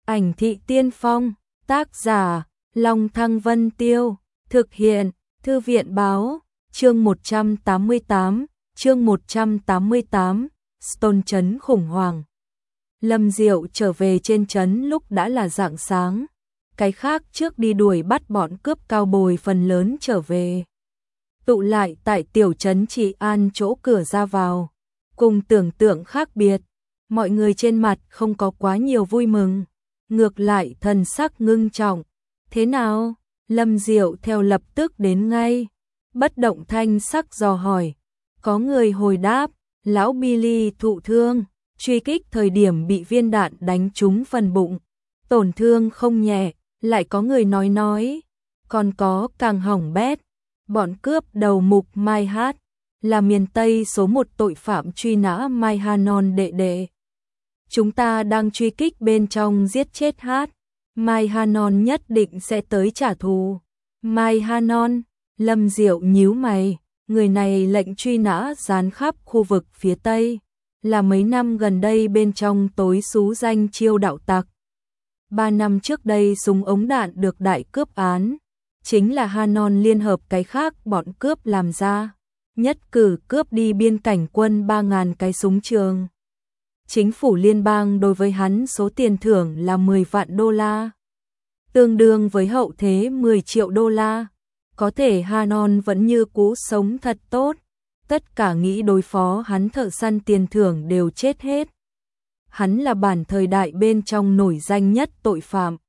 Ảnh thị tiên phong, tác giả, Long Thăng Vân Tiêu, thực hiện, Thư viện báo, chương 188, Stone trấn khủng hoảng. Lâm Diệu trở về trên trấn lúc đã là rạng sáng, cái khác trước đi đuổi bắt bọn cướp cao bồi phần lớn trở về. Tụ lại tại tiểu trấn Trị An chỗ cửa ra vào, cùng tưởng tượng khác biệt, mọi người trên mặt không có quá nhiều vui mừng, ngược lại thần sắc ngưng trọng. Thế nào? Lâm Diệu theo lập tức đến ngay, bất động thanh sắc dò hỏi. Có người hồi đáp, lão Billy thụ thương, truy kích thời điểm bị viên đạn đánh trúng phần bụng, tổn thương không nhẹ. Lại có người nói, còn có càng hỏng bét, bọn cướp đầu mục Mai Hát, là miền Tây số 1 tội phạm truy nã Mai Hanon đệ đệ. Chúng ta đang truy kích bên trong giết chết Hát, Mai Hanon nhất định sẽ tới trả thù. Mai Hanon, Lâm Diệu nhíu mày, người này lệnh truy nã dán khắp khu vực phía Tây, là mấy năm gần đây bên trong tối xú danh chiêu đạo tặc. 3 năm trước đây súng ống đạn được đại cướp án, chính là Hanon liên hợp cái khác bọn cướp làm ra, nhất cử cướp đi biên cảnh quân 3.000 cái súng trường. Chính phủ liên bang đối với hắn số tiền thưởng là 10 vạn đô la, tương đương với hậu thế 10 triệu đô la. Có thể Hanon vẫn như cũ sống thật tốt, tất cả nghĩ đối phó hắn thợ săn tiền thưởng đều chết hết. Hắn là bản thời đại bên trong nổi danh nhất tội phạm.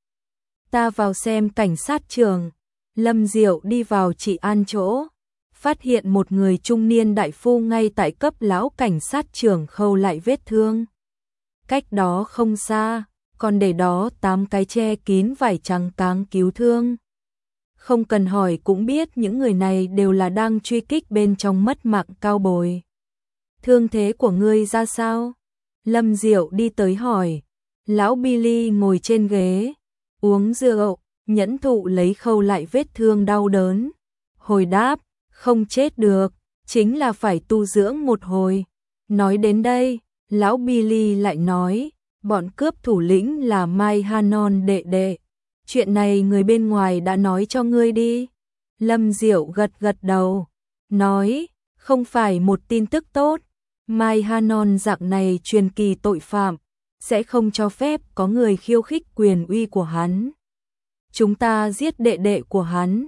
Ta vào xem cảnh sát trường. Lâm Diệu đi vào Trị An chỗ, phát hiện một người trung niên đại phu ngay tại cấp lão cảnh sát trưởng khâu lại vết thương. Cách đó không xa, còn để đó 8 cái che kín vải trắng cáng cứu thương. Không cần hỏi cũng biết những người này đều là đang truy kích bên trong mất mạng cao bồi. Thương thế của ngươi ra sao? Lâm Diệu đi tới hỏi. Lão Billy ngồi trên ghế, uống rượu, nhẫn thụ lấy khâu lại vết thương đau đớn. Hồi đáp, không chết được, chính là phải tu dưỡng một hồi. Nói đến đây, lão Billy lại nói, bọn cướp thủ lĩnh là Mai Hanon đệ đệ. Chuyện này người bên ngoài đã nói cho ngươi đi. Lâm Diệu gật đầu, nói, không phải một tin tức tốt. Mai Hanon dạng này truyền kỳ tội phạm, sẽ không cho phép có người khiêu khích quyền uy của hắn. Chúng ta giết đệ đệ của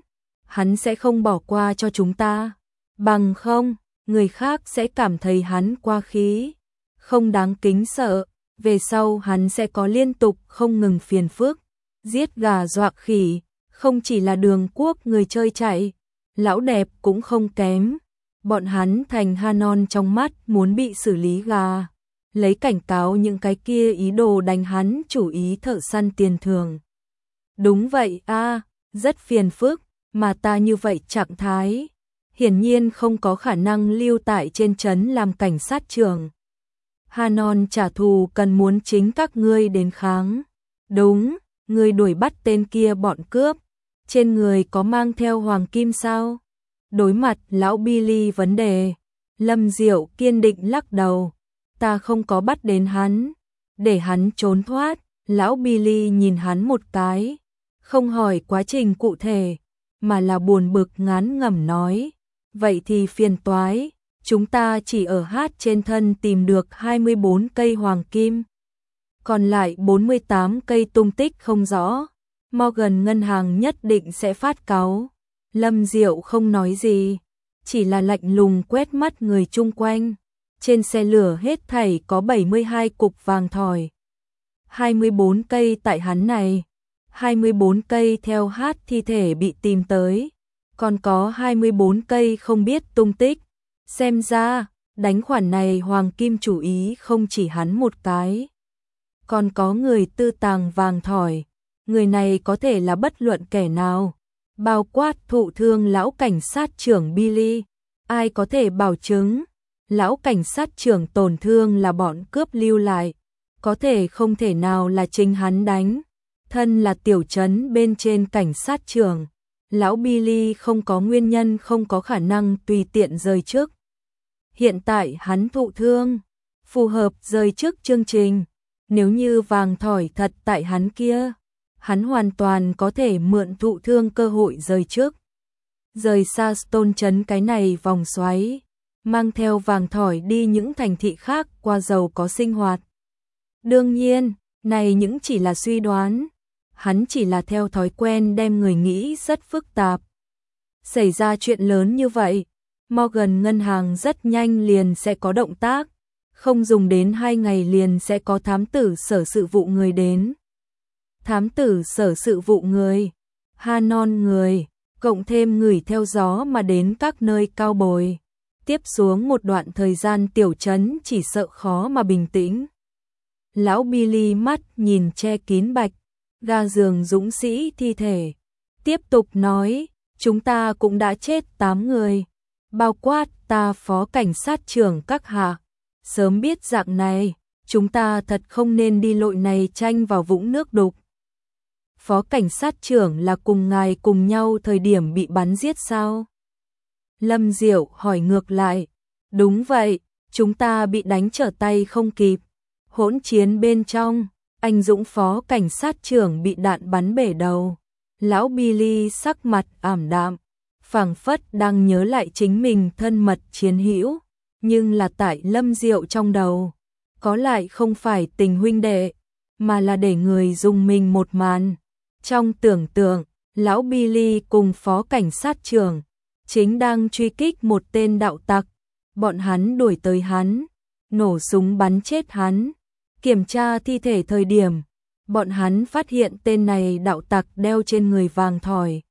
hắn sẽ không bỏ qua cho chúng ta. Bằng không, người khác sẽ cảm thấy hắn quá khí, không đáng kính sợ. Về sau hắn sẽ có liên tục không ngừng phiền phức, giết gà dọa khỉ, không chỉ là Đường Quốc người chơi chạy, lão đẹp cũng không kém. Bọn hắn thành Hanon trong mắt muốn bị xử lý gà, lấy cảnh cáo những cái kia ý đồ đánh hắn chủ ý thợ săn tiền thưởng. Đúng vậy a, rất phiền phức, mà ta như vậy trạng thái, hiển nhiên không có khả năng lưu tại trên trấn làm cảnh sát trưởng. Hanon trả thù cần muốn chính các ngươi đến kháng. Đúng, ngươi đuổi bắt tên kia bọn cướp, trên người có mang theo hoàng kim sao? Đối mặt lão Billy vấn đề, Lâm Diệu kiên định lắc đầu, ta không có bắt đến hắn, để hắn trốn thoát. Lão Billy nhìn hắn một cái, không hỏi quá trình cụ thể, mà là buồn bực ngán ngẩm nói, vậy thì phiền toái, chúng ta chỉ ở Hát trên thân tìm được 24 cây hoàng kim, còn lại 48 cây tung tích không rõ, Morgan ngân hàng nhất định sẽ phát cáu. Lâm Diệu không nói gì, chỉ là lạnh lùng quét mắt người chung quanh. Trên xe lửa hết thảy có 72 cục vàng thỏi, 24 cây tại hắn này, 24 cây theo Hát thi thể bị tìm tới, còn có 24 cây không biết tung tích. Xem ra, đánh khoản này hoàng kim chủ ý không chỉ hắn một cái, còn có người tư tàng vàng thỏi. Người này có thể là bất luận kẻ nào, bao quát thụ thương lão cảnh sát trưởng Billy. Ai có thể bảo chứng lão cảnh sát trưởng tổn thương là bọn cướp lưu lại, có thể không thể nào là chính hắn đánh. Thân là tiểu trấn bên trên cảnh sát trưởng, lão Billy không có nguyên nhân không có khả năng tùy tiện rời chức. Hiện tại hắn thụ thương, phù hợp rời chức chương trình. Nếu như vàng thỏi thật tại hắn kia, hắn hoàn toàn có thể mượn thụ thương cơ hội rời trước. Rời xa Stone trấn cái này vòng xoáy, mang theo vàng thỏi đi những thành thị khác qua giàu có sinh hoạt. Đương nhiên, này những chỉ là suy đoán, hắn chỉ là theo thói quen đem người nghĩ rất phức tạp. Xảy ra chuyện lớn như vậy, Morgan ngân hàng rất nhanh liền sẽ có động tác, không dùng đến 2 ngày liền sẽ có thám tử sở sự vụ người đến. Thám tử sở sự vụ người, Hanon người, cộng thêm người theo gió mà đến các nơi cao bồi. Tiếp xuống một đoạn thời gian tiểu trấn chỉ sợ khó mà bình tĩnh. Lão Billy mắt nhìn che kín bạch, ga giường dũng sĩ thi thể. Tiếp tục nói, chúng ta cũng đã chết 8 người, bao quát ta phó cảnh sát trưởng các hạ. Sớm biết dạng này, chúng ta thật không nên đi lội này tranh vào vũng nước đục. Phó cảnh sát trưởng là cùng ngài cùng nhau thời điểm bị bắn giết sao? Lâm Diệu hỏi ngược lại. Đúng vậy, chúng ta bị đánh trở tay không kịp. Hỗn chiến bên trong, anh Dũng phó cảnh sát trưởng bị đạn bắn bể đầu. Lão Billy sắc mặt ảm đạm, phảng phất đang nhớ lại chính mình thân mật chiến hữu, nhưng là tại Lâm Diệu trong đầu, có lại không phải tình huynh đệ, mà là để người dùng mình một màn. Trong tưởng tượng, lão Billy cùng phó cảnh sát trưởng chính đang truy kích một tên đạo tặc, bọn hắn đuổi tới hắn, nổ súng bắn chết hắn. Kiểm tra thi thể thời điểm, bọn hắn phát hiện tên này đạo tặc đeo trên người vàng thỏi.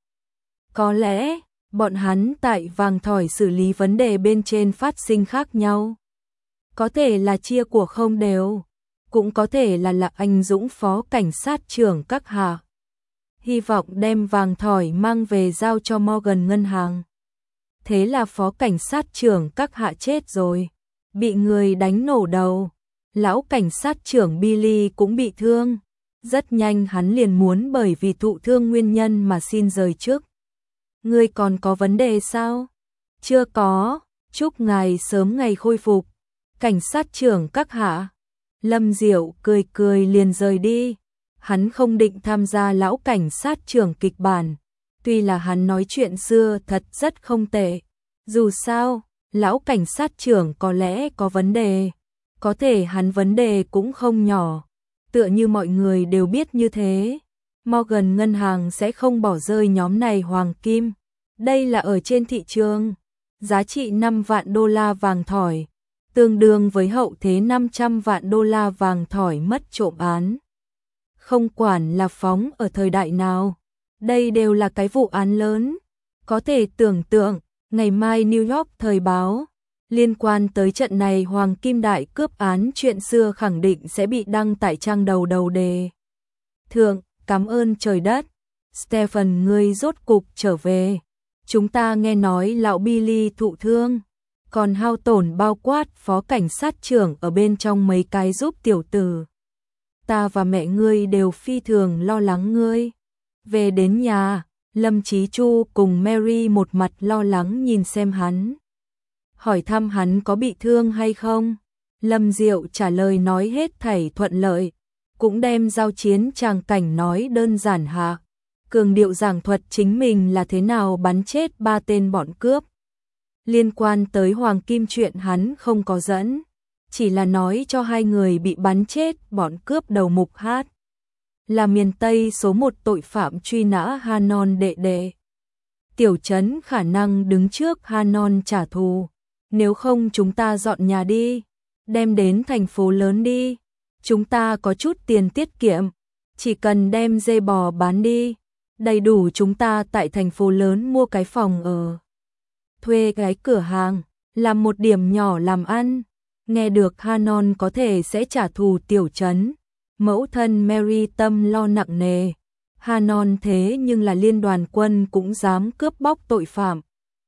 Có lẽ, bọn hắn tại vàng thỏi xử lý vấn đề bên trên phát sinh khác nhau. Có thể là chia của không đều, cũng có thể là anh Dũng phó cảnh sát trưởng các hạ. Hy vọng đem vàng thỏi mang về giao cho Morgan ngân hàng. Thế là phó cảnh sát trưởng các hạ chết rồi, bị người đánh nổ đầu. Lão cảnh sát trưởng Billy cũng bị thương. Rất nhanh hắn liền muốn bởi vì thụ thương nguyên nhân mà xin rời trước. Ngươi còn có vấn đề sao? Chưa có, chúc ngài sớm ngày khôi phục. Cảnh sát trưởng các hạ. Lâm Diệu cười cười liền rời đi. Hắn không định tham gia lão cảnh sát trưởng kịch bản. Tuy là hắn nói chuyện xưa thật rất không tệ. Dù sao, lão cảnh sát trưởng có lẽ có vấn đề. Có thể hắn vấn đề cũng không nhỏ. Tựa như mọi người đều biết như thế. Morgan ngân hàng sẽ không bỏ rơi nhóm này hoàng kim. Đây là ở trên thị trường. Giá trị 5 vạn đô la vàng thỏi. Tương đương với hậu thế 500 vạn đô la vàng thỏi mất trộm án. Không quản là phóng ở thời đại nào. Đây đều là cái vụ án lớn. Có thể tưởng tượng, ngày mai New York thời báo. Liên quan tới trận này Hoàng Kim Đại cướp án chuyện xưa khẳng định sẽ bị đăng tại trang đầu đề. Thượng, cảm ơn trời đất. Stephen ngươi rốt cục trở về. Chúng ta nghe nói lão Billy thụ thương. Còn hao tổn bao quát phó cảnh sát trưởng ở bên trong mấy cái giúp tiểu tử. Ta và mẹ ngươi đều phi thường lo lắng ngươi. Về đến nhà, Lâm Chí Chu cùng Mary một mặt lo lắng nhìn xem hắn. Hỏi thăm hắn có bị thương hay không. Lâm Diệu trả lời nói hết thảy thuận lợi, cũng đem giao chiến tràng cảnh nói đơn giản hạ. Cường điệu giảng thuật chính mình là thế nào bắn chết 3 tên bọn cướp. Liên quan tới Hoàng Kim chuyện hắn không có dẫn, chỉ là nói cho 2 người bị bắn chết bọn cướp đầu mục hát. Là miền Tây số 1 tội phạm truy nã Hanon đệ đệ. Tiểu trấn khả năng đứng trước Hanon trả thù. Nếu không chúng ta dọn nhà đi, đem đến thành phố lớn đi. Chúng ta có chút tiền tiết kiệm, chỉ cần đem dê bò bán đi, đầy đủ chúng ta tại thành phố lớn mua cái phòng ở. Thuê cái cửa hàng, làm một điểm nhỏ làm ăn. Nghe được Hanon có thể sẽ trả thù tiểu trấn. Mẫu thân Mary tâm lo nặng nề. Hanon thế nhưng là liên đoàn quân cũng dám cướp bóc tội phạm.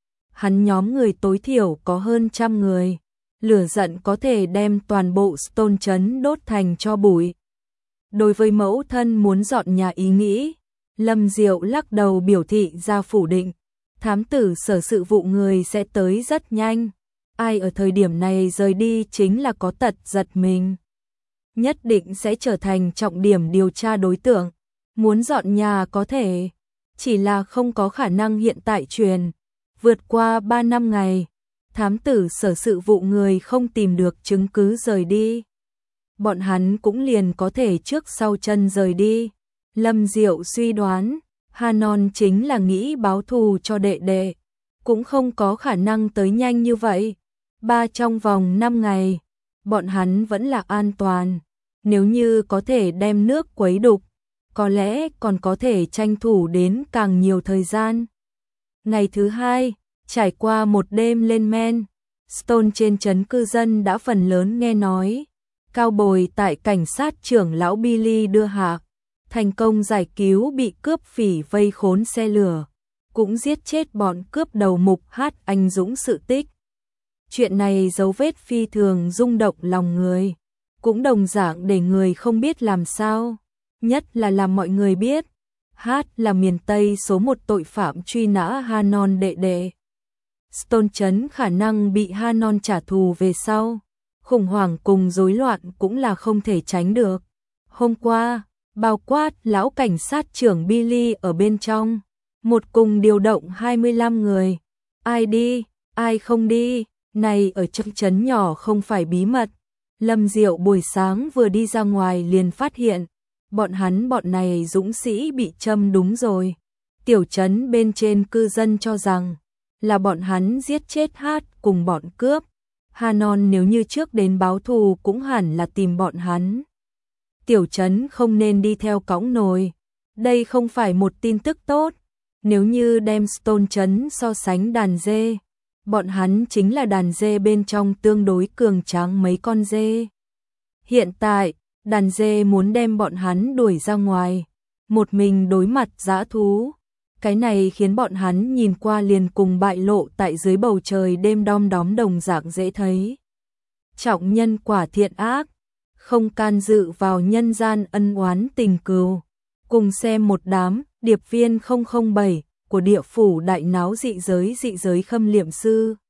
Hắn nhóm người tối thiểu có hơn 100 người. Lửa giận có thể đem toàn bộ Stone trấn đốt thành tro bụi. Đối với mẫu thân muốn dọn nhà ý nghĩ, Lâm Diệu lắc đầu biểu thị ra phủ định. Thám tử sở sự vụ người sẽ tới rất nhanh. Ai ở thời điểm này rời đi chính là có tật giật mình. nhất định sẽ trở thành trọng điểm điều tra đối tượng. Muốn dọn nhà có thể, chỉ là không có khả năng hiện tại truyền. Vượt qua 3 năm ngày, thám tử sở sự vụ người không tìm được chứng cứ rời đi. Bọn hắn cũng liền có thể trước sau chân rời đi. Lâm Diệu suy đoán, Hanon chính là nghĩ báo thù cho đệ đệ, cũng không có khả năng tới nhanh như vậy. Trong vòng 5 ngày, bọn hắn vẫn là an toàn. Nếu như có thể đem nước quấy đục, có lẽ còn có thể tranh thủ đến càng nhiều thời gian. Ngày thứ 2, trải qua một đêm lên men, Stone trên trấn cư dân đã phần lớn nghe nói. Cao Bồi tại cảnh sát trưởng lão Billy đưa hạ, thành công giải cứu bị cướp phỉ vây khốn xe lửa, cũng giết chết bọn cướp đầu mục Hát anh dũng sự tích. Chuyện này dấu vết phi thường rung động lòng người, cũng đồng dạng để người không biết làm sao, nhất là làm mọi người biết. Hát là miền Tây số 1 tội phạm truy nã Hanon đệ đệ. Stone trấn khả năng bị Hanon trả thù về sau, khủng hoảng cùng rối loạn cũng là không thể tránh được. Hôm qua, bao quát lão cảnh sát trưởng Billy ở bên trong, một cùng điều động 25 người. Ai đi, ai không đi, này ở trong trấn nhỏ không phải bí mật. Lâm Diệu buổi sáng vừa đi ra ngoài liền phát hiện, bọn này dũng sĩ bị châm đúng rồi. Tiểu trấn bên trên cư dân cho rằng là bọn hắn giết chết Hát cùng bọn cướp. Hanon nếu như trước đến báo thù cũng hẳn là tìm bọn hắn. Tiểu trấn không nên đi theo cõng nồi. Đây không phải một tin tức tốt. Nếu như đem Stone trấn so sánh đàn dê, bọn hắn chính là đàn dê bên trong tương đối cường tráng mấy con dê. Hiện tại, đàn dê muốn đem bọn hắn đuổi ra ngoài, một mình đối mặt dã thú. Cái này khiến bọn hắn nhìn qua liền cùng bại lộ tại dưới bầu trời đêm đom đóm đồng dạng dễ thấy. Trọng nhân quả thiện ác, không can dự vào nhân gian ân oán tình cừu. Cùng xem một đám điệp viên 007 của địa phủ đại náo dị giới khâm liệm sư.